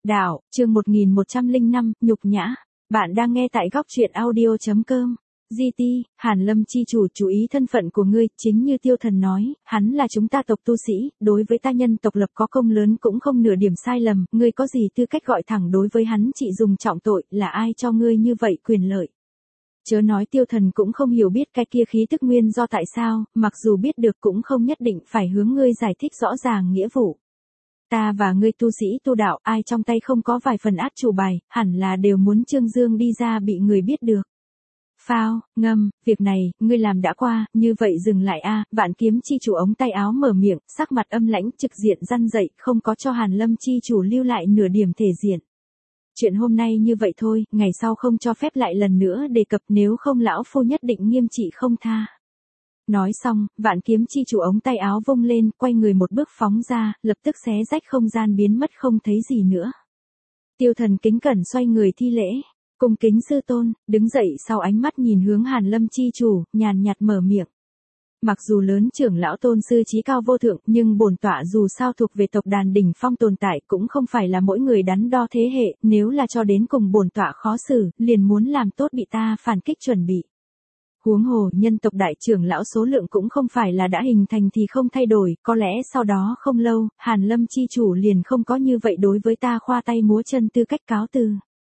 Đạo, chương 1105, nhục nhã. Bạn đang nghe tại góc truyện audio.com. GT, Hàn Lâm chi chủ, chú ý thân phận của ngươi, chính như Tiêu Thần nói, hắn là chúng ta tộc tu sĩ, đối với ta nhân tộc lập có công lớn cũng không nửa điểm sai lầm, ngươi có gì tư cách gọi thẳng đối với hắn chỉ dùng trọng tội, là ai cho ngươi như vậy quyền lợi. Chớ nói Tiêu Thần cũng không hiểu biết cái kia khí tức nguyên do tại sao, mặc dù biết được cũng không nhất định phải hướng ngươi giải thích rõ ràng nghĩa vụ. Ta và ngươi tu sĩ tu đạo, ai trong tay không có vài phần át chủ bài, hẳn là đều muốn trương dương đi ra bị người biết được. Phao, ngâm, việc này, ngươi làm đã qua, như vậy dừng lại a. Vạn Kiếm chi chủ ống tay áo mở miệng, sắc mặt âm lãnh, trực diện răn dậy, không có cho Hàn Lâm chi chủ lưu lại nửa điểm thể diện. Chuyện hôm nay như vậy thôi, ngày sau không cho phép lại lần nữa đề cập, nếu không lão phu nhất định nghiêm trị không tha. Nói xong, Vạn Kiếm chi chủ ống tay áo vung lên, quay người một bước phóng ra, lập tức xé rách không gian biến mất không thấy gì nữa. Tiêu Thần kính cẩn xoay người thi lễ, cung kính sư tôn, đứng dậy sau ánh mắt nhìn hướng Hàn Lâm chi chủ, nhàn nhạt mở miệng. Mặc dù lớn trưởng lão tôn sư chí cao vô thượng, nhưng bổn tọa dù sao thuộc về tộc đàn đỉnh phong tồn tại, cũng không phải là mỗi người đắn đo thế hệ, nếu là cho đến cùng bổn tọa khó xử, liền muốn làm tốt bị ta phản kích chuẩn bị. Huống hồ, nhân tộc đại trưởng lão số lượng cũng không phải là đã hình thành thì không thay đổi, có lẽ sau đó không lâu, Hàn Lâm chi chủ liền không có như vậy đối với ta khoa tay múa chân tư cách cáo từ.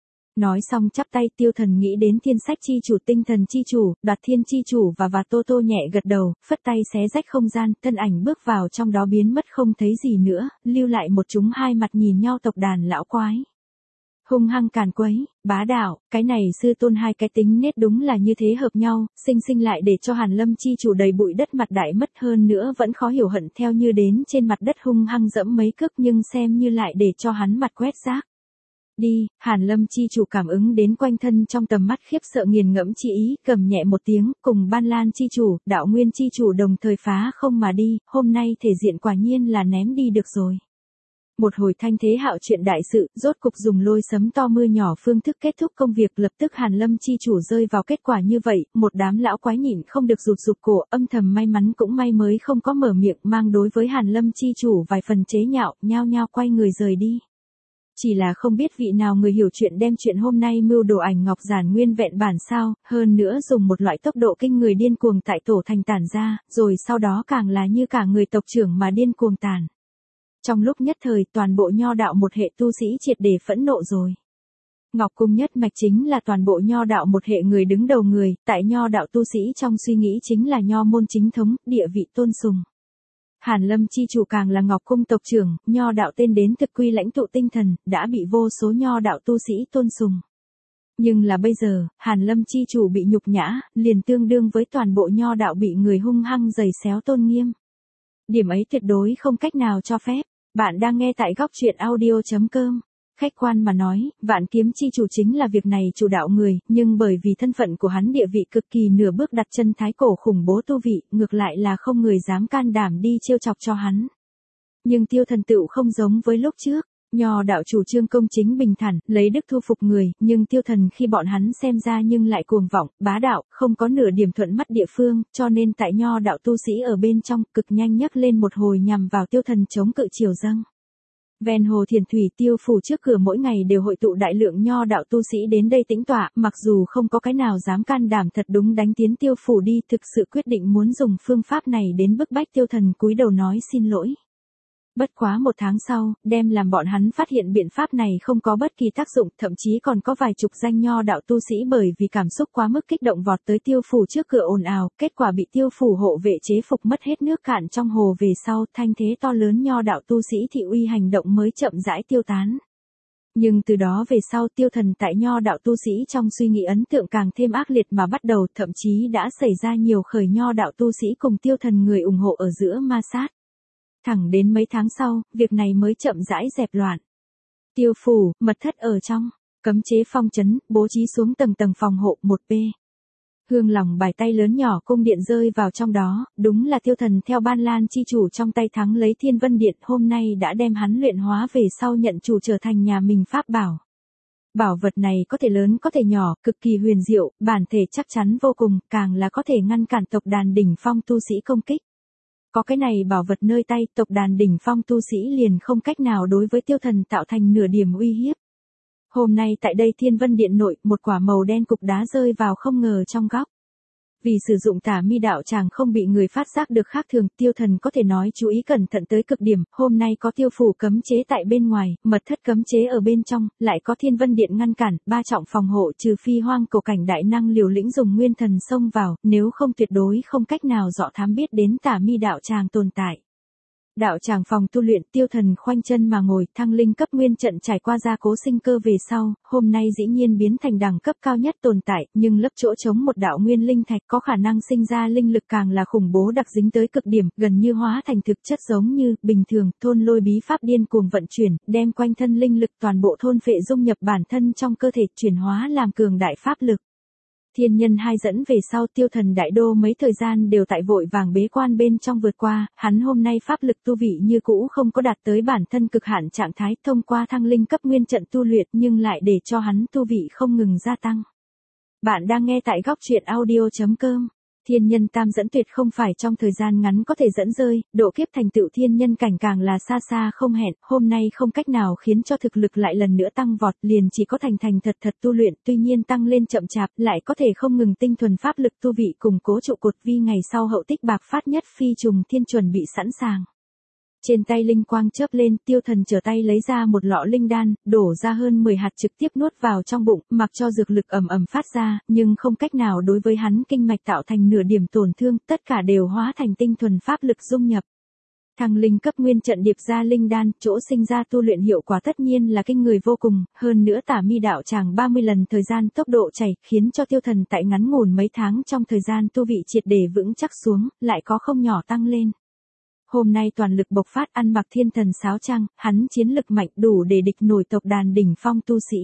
Nói xong chắp tay, Tiêu Thần nghĩ đến Thiên Sách chi chủ, Tinh Thần chi chủ, Đoạt Thiên chi chủ và Tô Tô nhẹ gật đầu, phất tay xé rách không gian, thân ảnh bước vào trong đó biến mất không thấy gì nữa, lưu lại một chúng hai mặt nhìn nhau tộc đàn lão quái. Hung hăng càn quấy, bá đạo, cái này sư tôn hai cái tính nết đúng là như thế hợp nhau, sinh lại để cho Hàn Lâm chi chủ đầy bụi đất mặt đại mất hơn nữa vẫn khó hiểu hận theo như đến trên mặt đất hung hăng dẫm mấy cước nhưng xem như lại để cho hắn mặt quét rác. Đi, Hàn Lâm chi chủ cảm ứng đến quanh thân trong tầm mắt khiếp sợ nghiền ngẫm chi ý, cầm nhẹ một tiếng, cùng Ban Lan chi chủ, Đạo Nguyên chi chủ đồng thời phá không mà đi, hôm nay thể diện quả nhiên là ném đi được rồi. Một hồi thanh thế hạo chuyện đại sự, rốt cục dùng lôi sấm to mưa nhỏ phương thức kết thúc công việc, lập tức Hàn Lâm chi chủ rơi vào kết quả như vậy, một đám lão quái nhịn không được rụt cổ, âm thầm may mắn cũng may mới không có mở miệng, mang đối với Hàn Lâm chi chủ vài phần chế nhạo, nhao nhao quay người rời đi. Chỉ là không biết vị nào người hiểu chuyện đem chuyện hôm nay mưu đồ ảnh ngọc giản nguyên vẹn bản sao, hơn nữa dùng một loại tốc độ kinh người điên cuồng tại tổ thành tản ra, rồi sau đó càng là như cả người tộc trưởng mà điên cuồng tàn. Trong lúc nhất thời toàn bộ nho đạo một hệ tu sĩ triệt để phẫn nộ rồi. Ngọc Cung nhất mạch chính là toàn bộ nho đạo một hệ người đứng đầu người, tại nho đạo tu sĩ trong suy nghĩ chính là nho môn chính thống, địa vị tôn sùng. Hàn Lâm chi chủ càng là Ngọc Cung tộc trưởng, nho đạo tên đến thực quy lãnh tụ tinh thần, đã bị vô số nho đạo tu sĩ tôn sùng. Nhưng là bây giờ, Hàn Lâm chi chủ bị nhục nhã, liền tương đương với toàn bộ nho đạo bị người hung hăng giày xéo tôn nghiêm. Điểm ấy tuyệt đối không cách nào cho phép. Bạn đang nghe tại góc truyện audio.com. Khách quan mà nói, Vạn Kiếm chi chủ chính là việc này chủ đạo người, nhưng bởi vì thân phận của hắn địa vị cực kỳ nửa bước đặt chân thái cổ khủng bố tu vị, ngược lại là không người dám can đảm đi trêu chọc cho hắn. Nhưng Tiêu Thần tựu không giống với lúc trước. Nho đạo chủ trương công chính bình thản, lấy đức thu phục người, nhưng Tiêu Thần khi bọn hắn xem ra nhưng lại cuồng vọng, bá đạo, không có nửa điểm thuận mắt địa phương, cho nên tại nho đạo tu sĩ ở bên trong, cực nhanh nhấc lên một hồi nhằm vào Tiêu Thần chống cự triều dâng. Ven hồ Thiền Thủy Tiêu phủ trước cửa mỗi ngày đều hội tụ đại lượng nho đạo tu sĩ đến đây tĩnh tọa, mặc dù không có cái nào dám can đảm thật đúng đánh tiến Tiêu phủ đi, thực sự quyết định muốn dùng phương pháp này đến bức bách Tiêu Thần cúi đầu nói xin lỗi. Bất quá một tháng sau, đem làm bọn hắn phát hiện biện pháp này không có bất kỳ tác dụng, thậm chí còn có vài chục danh nho đạo tu sĩ bởi vì cảm xúc quá mức kích động vọt tới Tiêu phủ trước cửa ồn ào, kết quả bị Tiêu phủ hộ vệ chế phục mất hết nước cạn trong hồ về sau, thanh thế to lớn nho đạo tu sĩ thị uy hành động mới chậm rãi tiêu tán. Nhưng từ đó về sau Tiêu Thần tại nho đạo tu sĩ trong suy nghĩ ấn tượng càng thêm ác liệt mà bắt đầu, thậm chí đã xảy ra nhiều khởi nho đạo tu sĩ cùng Tiêu Thần người ủng hộ ở giữa ma sát. Thẳng đến mấy tháng sau, việc này mới chậm rãi dẹp loạn. Tiêu phủ, mật thất ở trong, cấm chế phong trấn, bố trí xuống tầng tầng phòng hộ 1P. Hương lòng bài tay lớn nhỏ cung điện rơi vào trong đó, đúng là Tiêu Thần theo Ban Lan chi chủ trong tay thắng lấy Thiên Vân Điện, hôm nay đã đem hắn luyện hóa về sau nhận chủ trở thành nhà mình pháp bảo. Bảo vật này có thể lớn có thể nhỏ, cực kỳ huyền diệu, bản thể chắc chắn vô cùng, càng là có thể ngăn cản tộc đàn đỉnh phong tu sĩ công kích. Có cái này bảo vật nơi tay, tộc đàn đỉnh phong tu sĩ liền không cách nào đối với tiêu thần tạo thành nửa điểm uy hiếp. Hôm nay tại đây Thiên Vân Điện nội, một quả màu đen cục đá rơi vào không ngờ trong góc. Vì sử dụng tả mi đạo tràng không bị người phát giác được khác thường, tiêu thần có thể nói chú ý cẩn thận tới cực điểm, hôm nay có tiêu phủ cấm chế tại bên ngoài, mật thất cấm chế ở bên trong, lại có Thiên Vân Điện ngăn cản, ba trọng phòng hộ trừ phi hoang cổ cảnh đại năng liều lĩnh dùng nguyên thần xông vào, nếu không tuyệt đối không cách nào dọ thám biết đến tả mi đạo tràng tồn tại. Đạo tràng phòng tu luyện, tiêu thần khoanh chân mà ngồi, thăng linh cấp nguyên trận trải qua gia cố sinh cơ về sau, hôm nay dĩ nhiên biến thành đẳng cấp cao nhất tồn tại, nhưng lấp chỗ trống một đạo nguyên linh thạch có khả năng sinh ra linh lực càng là khủng bố đặc dính tới cực điểm, gần như hóa thành thực chất giống như, bình thường, thôn lôi bí pháp điên cuồng vận chuyển, đem quanh thân linh lực toàn bộ thôn phệ dung nhập bản thân trong cơ thể, chuyển hóa làm cường đại pháp lực. Thiên nhân hai dẫn về sau tiêu thần đại đô mấy thời gian đều tại vội vàng bế quan bên trong vượt qua, hắn hôm nay pháp lực tu vị như cũ không có đạt tới bản thân cực hạn trạng thái thông qua thăng linh cấp nguyên trận tu luyện nhưng lại để cho hắn tu vị không ngừng gia tăng. Bạn đang nghe tại góc truyện audio.com. Thiên nhân tam dẫn tuyệt không phải trong thời gian ngắn có thể dẫn rơi, độ kiếp thành tựu thiên nhân cảnh càng là xa xa không hẹn, hôm nay không cách nào khiến cho thực lực lại lần nữa tăng vọt, liền chỉ có thành thật tu luyện, tuy nhiên tăng lên chậm chạp, lại có thể không ngừng tinh thuần pháp lực tu vị củng cố trụ cột vi ngày sau hậu tích bạc phát nhất phi trùng thiên chuẩn bị sẵn sàng. Trên tay linh quang chớp lên, tiêu thần trở tay lấy ra một lọ linh đan, đổ ra hơn 10 hạt trực tiếp nuốt vào trong bụng, mặc cho dược lực ầm ầm phát ra, nhưng không cách nào đối với hắn kinh mạch tạo thành nửa điểm tổn thương, tất cả đều hóa thành tinh thuần pháp lực dung nhập. Thăng linh cấp nguyên trận điệp ra linh đan, chỗ sinh ra tu luyện hiệu quả tất nhiên là kinh người vô cùng, hơn nữa tả mi đạo tràng 30 lần thời gian tốc độ chảy, khiến cho tiêu thần tại ngắn ngủn mấy tháng trong thời gian tu vị triệt để vững chắc xuống, lại có không nhỏ tăng lên. Hôm nay toàn lực bộc phát ăn mặc thiên thần sáo trang, hắn chiến lực mạnh đủ để địch nổi tộc đàn đỉnh phong tu sĩ.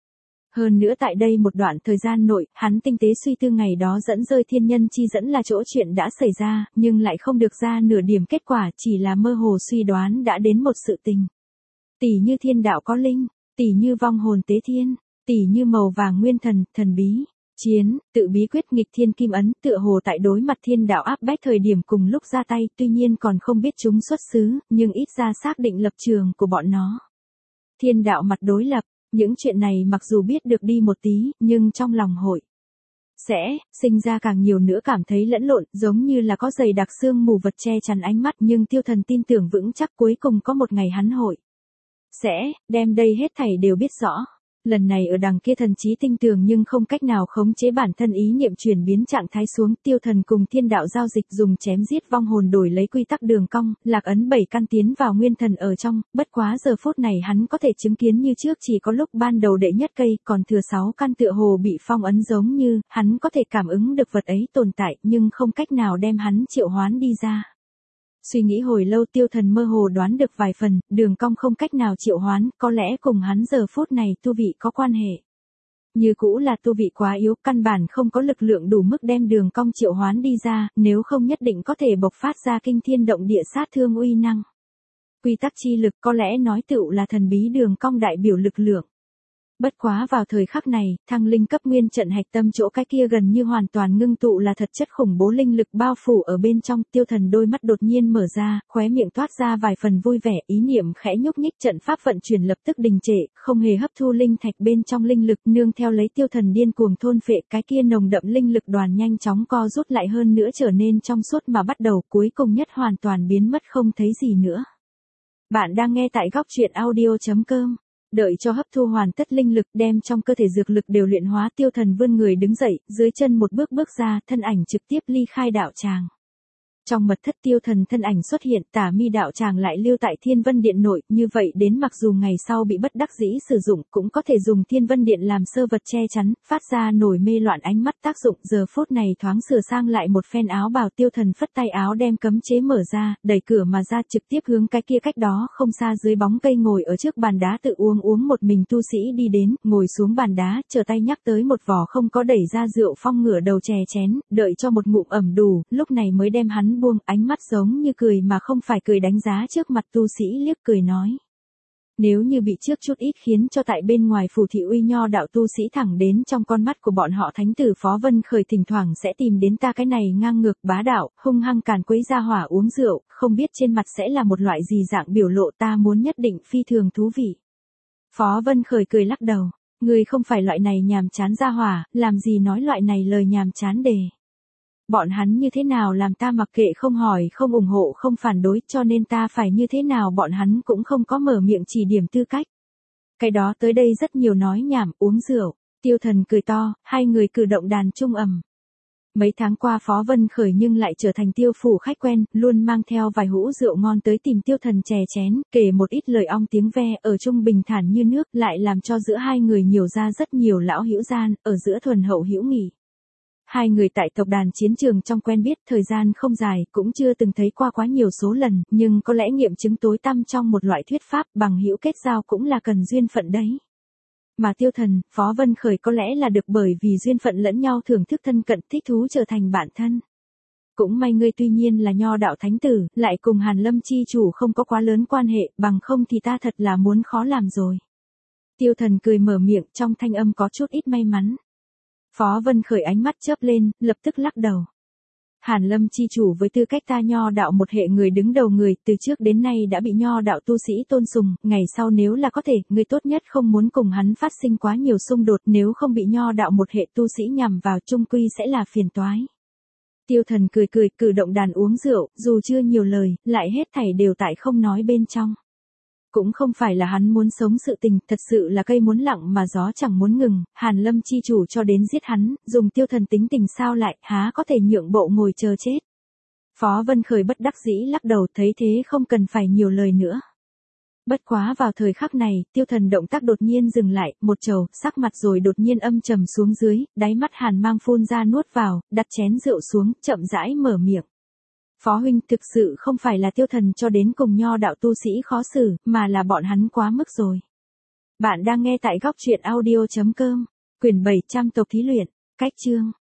Hơn nữa tại đây một đoạn thời gian nội, hắn tinh tế suy tư ngày đó dẫn rơi thiên nhân chi dẫn là chỗ chuyện đã xảy ra, nhưng lại không được ra nửa điểm kết quả, chỉ là mơ hồ suy đoán đã đến một sự tình. Tỷ như thiên đạo có linh, tỷ như vong hồn tế thiên, tỷ như màu vàng nguyên thần, thần bí. Chiến, tự bí quyết nghịch thiên kim ấn, tựa hồ tại đối mặt thiên đạo áp bách thời điểm cùng lúc ra tay, tuy nhiên còn không biết chúng xuất xứ, nhưng ít ra xác định lập trường của bọn nó. Thiên đạo mặt đối lập, những chuyện này mặc dù biết được đi một tí, nhưng trong lòng hội sẽ sinh ra càng nhiều nữa cảm thấy lẫn lộn, giống như là có dày đặc xương mù vật che chắn ánh mắt, nhưng tiêu thần tin tưởng vững chắc cuối cùng có một ngày hắn hội sẽ đem đây hết thảy đều biết rõ. Lần này ở đằng kia thần trí tinh tường nhưng không cách nào khống chế bản thân ý niệm chuyển biến trạng thái xuống, tiêu thần cùng thiên đạo giao dịch dùng chém giết vong hồn đổi lấy quy tắc đường cong, lạc ấn 7 căn tiến vào nguyên thần ở trong, bất quá giờ phút này hắn có thể chứng kiến như trước chỉ có lúc ban đầu đệ nhất cây, còn thừa 6 căn tựa hồ bị phong ấn giống như, hắn có thể cảm ứng được vật ấy tồn tại nhưng không cách nào đem hắn triệu hoán đi ra. Suy nghĩ hồi lâu tiêu thần mơ hồ đoán được vài phần, đường cong không cách nào triệu hoán, có lẽ cùng hắn giờ phút này tu vị có quan hệ. Như cũ là tu vị quá yếu, căn bản không có lực lượng đủ mức đem đường cong triệu hoán đi ra, nếu không nhất định có thể bộc phát ra kinh thiên động địa sát thương uy năng. Quy tắc chi lực có lẽ nói tựu là thần bí đường cong đại biểu lực lượng. Bất quá vào thời khắc này, thăng linh cấp nguyên trận hạch tâm chỗ cái kia gần như hoàn toàn ngưng tụ là thật chất khủng bố linh lực bao phủ ở bên trong, tiêu thần đôi mắt đột nhiên mở ra, khóe miệng toát ra vài phần vui vẻ, ý niệm khẽ nhúc nhích trận pháp vận chuyển lập tức đình trệ, không hề hấp thu linh thạch bên trong linh lực, nương theo lấy tiêu thần điên cuồng thôn phệ, cái kia nồng đậm linh lực đoàn nhanh chóng co rút lại hơn nữa trở nên trong suốt mà bắt đầu cuối cùng nhất hoàn toàn biến mất không thấy gì nữa. Bạn đang nghe tại góc truyện audio.com. Đợi cho hấp thu hoàn tất linh lực đem trong cơ thể dược lực đều luyện hóa tiêu thần vươn người đứng dậy, dưới chân một bước bước ra, thân ảnh trực tiếp ly khai đạo tràng. Trong mật thất tiêu thần thân ảnh xuất hiện, tả mi đạo tràng lại lưu tại Thiên Vân Điện nội, như vậy đến mặc dù ngày sau bị bất đắc dĩ sử dụng cũng có thể dùng Thiên Vân Điện làm sơ vật che chắn, phát ra nổi mê loạn ánh mắt tác dụng, giờ phút này thoáng sửa sang lại một phen áo bào tiêu thần phất tay áo đem cấm chế mở ra, đẩy cửa mà ra trực tiếp hướng cái kia cách đó không xa dưới bóng cây ngồi ở trước bàn đá tự uống một mình tu sĩ đi đến, ngồi xuống bàn đá, trở tay nhắc tới một vỏ không có đẩy ra rượu phong ngửa đầu chè chén, đợi cho một ngụm ẩm đủ, lúc này mới đem hắn buông, ánh mắt giống như cười mà không phải cười đánh giá trước mặt tu sĩ liếc cười nói. Nếu như bị trước chút ít khiến cho tại bên ngoài phủ thị uy nho đạo tu sĩ thẳng đến trong con mắt của bọn họ thánh tử Phó Vân Khởi thỉnh thoảng sẽ tìm đến ta cái này ngang ngược bá đạo, hung hăng càn quấy ra hỏa uống rượu, không biết trên mặt sẽ là một loại gì dạng biểu lộ ta muốn nhất định phi thường thú vị. Phó Vân Khởi cười lắc đầu, người không phải loại này nhàm chán ra hỏa, làm gì nói loại này lời nhàm chán đề. Bọn hắn như thế nào làm ta mặc kệ không hỏi không ủng hộ không phản đối cho nên ta phải như thế nào bọn hắn cũng không có mở miệng chỉ điểm tư cách. Cái đó tới đây rất nhiều nói nhảm uống rượu, Tiêu Thần cười to, hai người cử động đàn trung ầm. Mấy tháng qua Phó Vân Khởi nhưng lại trở thành Tiêu phủ khách quen, luôn mang theo vài hũ rượu ngon tới tìm Tiêu Thần chè chén, kể một ít lời ong tiếng ve, ở chung bình thản như nước, lại làm cho giữa hai người nhiều ra rất nhiều lão hữu gian, ở giữa thuần hậu hữu nghị. Hai người tại tộc đàn chiến trường trong quen biết thời gian không dài, cũng chưa từng thấy qua quá nhiều số lần, nhưng có lẽ nghiệm chứng tối tăm trong một loại thuyết pháp bằng hữu kết giao cũng là cần duyên phận đấy. Mà Tiêu Thần, Phó Vân Khởi có lẽ là được bởi vì duyên phận lẫn nhau thưởng thức thân cận thích thú trở thành bạn thân. Cũng may ngươi tuy nhiên là nho đạo thánh tử, lại cùng Hàn Lâm chi chủ không có quá lớn quan hệ, bằng không thì ta thật là muốn khó làm rồi. Tiêu Thần cười mở miệng trong thanh âm có chút ít may mắn. Phó Vân Khởi ánh mắt chớp lên, lập tức lắc đầu. Hàn Lâm chi chủ với tư cách ta nho đạo một hệ người đứng đầu người, từ trước đến nay đã bị nho đạo tu sĩ tôn sùng, ngày sau nếu là có thể, người tốt nhất không muốn cùng hắn phát sinh quá nhiều xung đột, nếu không bị nho đạo một hệ tu sĩ nhằm vào chung quy sẽ là phiền toái. Tiêu Thần cười cười, cử động đàn uống rượu, dù chưa nhiều lời, lại hết thảy đều tại không nói bên trong. Cũng không phải là hắn muốn sống sự tình, thật sự là cây muốn lặng mà gió chẳng muốn ngừng, Hàn Lâm chi chủ cho đến giết hắn, dùng Tiêu Thần tính tình sao lại, há có thể nhượng bộ ngồi chờ chết. Phó Vân Khởi bất đắc dĩ lắc đầu thấy thế không cần phải nhiều lời nữa. Bất quá vào thời khắc này, Tiêu Thần động tác đột nhiên dừng lại, một trầu, sắc mặt rồi đột nhiên âm trầm xuống dưới, đáy mắt hàn mang phun ra nuốt vào, đặt chén rượu xuống, chậm rãi mở miệng. Phó huynh thực sự không phải là Tiêu Thần cho đến cùng nho đạo tu sĩ khó xử, mà là bọn hắn quá mức rồi. Bạn đang nghe tại góc truyện audio.com, quyển 700 tộc thí luyện, cách chương.